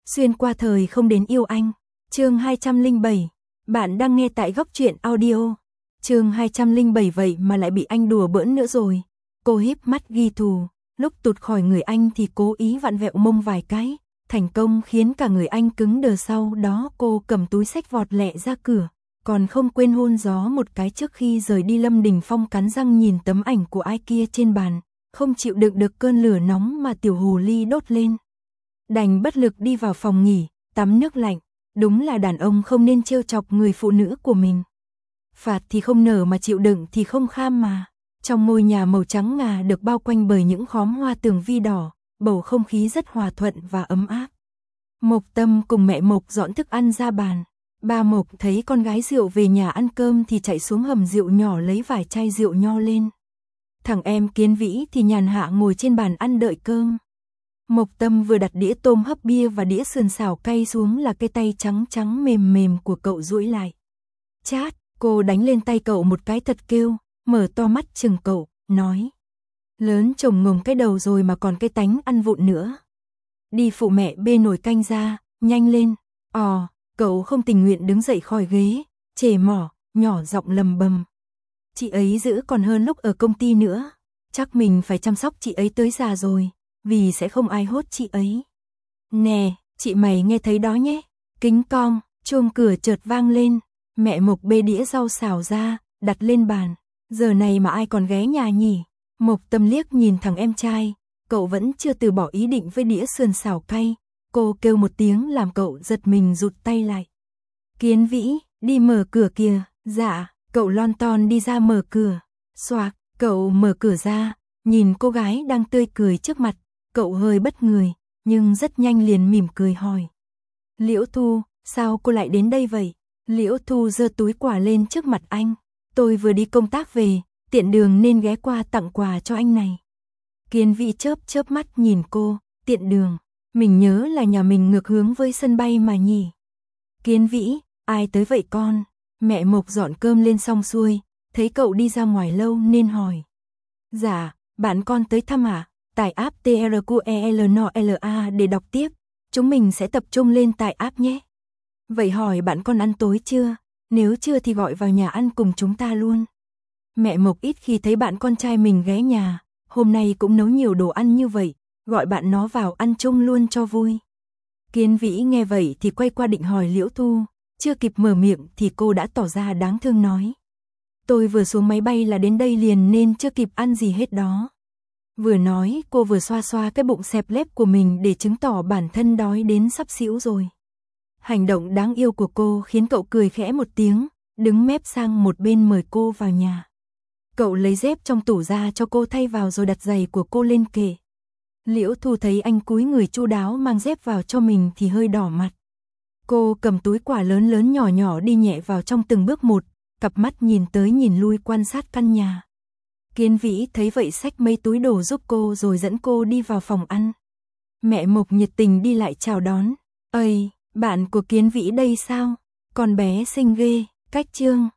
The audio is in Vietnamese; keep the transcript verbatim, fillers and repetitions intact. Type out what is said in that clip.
Xuyên qua thời không đến yêu anh. Chương hai trăm lẻ bảy. Bạn đang nghe tại Góc Truyện Audio. Chương hai trăm lẻ bảy vậy mà lại bị anh đùa bỡn nữa rồi. Cô híp mắt ghi thù, lúc tụt khỏi người anh thì cố ý vặn vẹo mông vài cái, thành công khiến cả người anh cứng đờ. Sau đó cô cầm túi xách vọt lẹ ra cửa, còn không quên hôn gió một cái trước khi rời đi. Lâm Đình Phong cắn răng nhìn tấm ảnh của ai kia trên bàn, không chịu đựng được cơn lửa nóng mà tiểu hồ ly đốt lên. Đành bất lực đi vào phòng nghỉ, tắm nước lạnh. Đúng là đàn ông không nên trêu chọc người phụ nữ của mình. Phạt thì không nở mà chịu đựng thì không kham mà. Trong ngôi nhà màu trắng ngà được bao quanh bởi những khóm hoa tường vi đỏ, bầu không khí rất hòa thuận và ấm áp. Mộc Tâm cùng mẹ Mộc dọn thức ăn ra bàn. Ba Mộc thấy con gái rượu về nhà ăn cơm thì chạy xuống hầm rượu nhỏ lấy vài chai rượu nho lên. Thằng em Kiến Vĩ thì nhàn hạ ngồi trên bàn ăn đợi cơm. Mộc Tâm vừa đặt đĩa tôm hấp bia và đĩa sườn xào cay xuống là cái tay trắng trắng mềm mềm của cậu duỗi lại. Chát, cô đánh lên tay cậu một cái thật kêu, mở to mắt chừng cậu, nói. Lớn chồng ngồng cái đầu rồi mà còn cái tánh ăn vụng nữa. Đi phụ mẹ bê nồi canh ra, nhanh lên. Ồ, cậu không tình nguyện đứng dậy khỏi ghế, chề mỏ, nhỏ giọng lầm bầm. Chị ấy giữ còn hơn lúc ở công ty nữa. Chắc mình phải chăm sóc chị ấy tới già rồi, vì sẽ không ai hốt chị ấy. Nè, chị mày nghe thấy đó nhé. Kính cong, chuông cửa chợt vang lên. Mẹ Mộc bê đĩa rau xào ra, đặt lên bàn. Giờ này mà ai còn ghé nhà nhỉ? Mộc Tâm liếc nhìn thằng em trai, cậu vẫn chưa từ bỏ ý định với đĩa sườn xào cay. Cô kêu một tiếng làm cậu giật mình rụt tay lại. Kiến Vĩ, đi mở cửa kìa. Dạ, cậu lon ton đi ra mở cửa. Xoạc, cậu mở cửa ra, nhìn cô gái đang tươi cười trước mặt, cậu hơi bất ngờ, nhưng rất nhanh liền mỉm cười hỏi. Liễu Thu, sao cô lại đến đây vậy? Liễu Thu giơ túi quà lên trước mặt anh. Tôi vừa đi công tác về, tiện đường nên ghé qua tặng quà cho anh này. Kiến Vĩ chớp chớp mắt nhìn cô, tiện đường, mình nhớ là nhà mình ngược hướng với sân bay mà nhỉ. Kiến Vĩ, ai tới vậy con? Mẹ Mộc dọn cơm lên xong xuôi, thấy cậu đi ra ngoài lâu nên hỏi. Dạ, bạn con tới thăm à? Tải app tê rờ quy e lờ en o lờ a để đọc tiếp, chúng mình sẽ tập trung lên tải app nhé. Vậy hỏi bạn con ăn tối chưa? Nếu chưa thì gọi vào nhà ăn cùng chúng ta luôn. Mẹ Mộc ít khi thấy bạn con trai mình ghé nhà, hôm nay cũng nấu nhiều đồ ăn như vậy, gọi bạn nó vào ăn chung luôn cho vui. Kiến Vĩ nghe vậy thì quay qua định hỏi Liễu Thu, chưa kịp mở miệng thì cô đã tỏ ra đáng thương nói. Tôi vừa xuống máy bay là đến đây liền nên chưa kịp ăn gì hết đó. Vừa nói cô vừa xoa xoa cái bụng xẹp lép của mình để chứng tỏ bản thân đói đến sắp xỉu rồi. Hành động đáng yêu của cô khiến cậu cười khẽ một tiếng, đứng mép sang một bên mời cô vào nhà. Cậu lấy dép trong tủ ra cho cô thay vào rồi đặt giày của cô lên kệ. Liễu Thu thấy anh cúi người chu đáo mang dép vào cho mình thì hơi đỏ mặt. Cô cầm túi quà lớn lớn nhỏ nhỏ đi nhẹ vào trong từng bước một, cặp mắt nhìn tới nhìn lui quan sát căn nhà. Kiến Vĩ thấy vậy xách mấy túi đồ giúp cô rồi dẫn cô đi vào phòng ăn. Mẹ Mộc nhiệt tình đi lại chào đón. Ây, bạn của Kiến Vĩ đây sao? Con bé xinh ghê, cách Trương.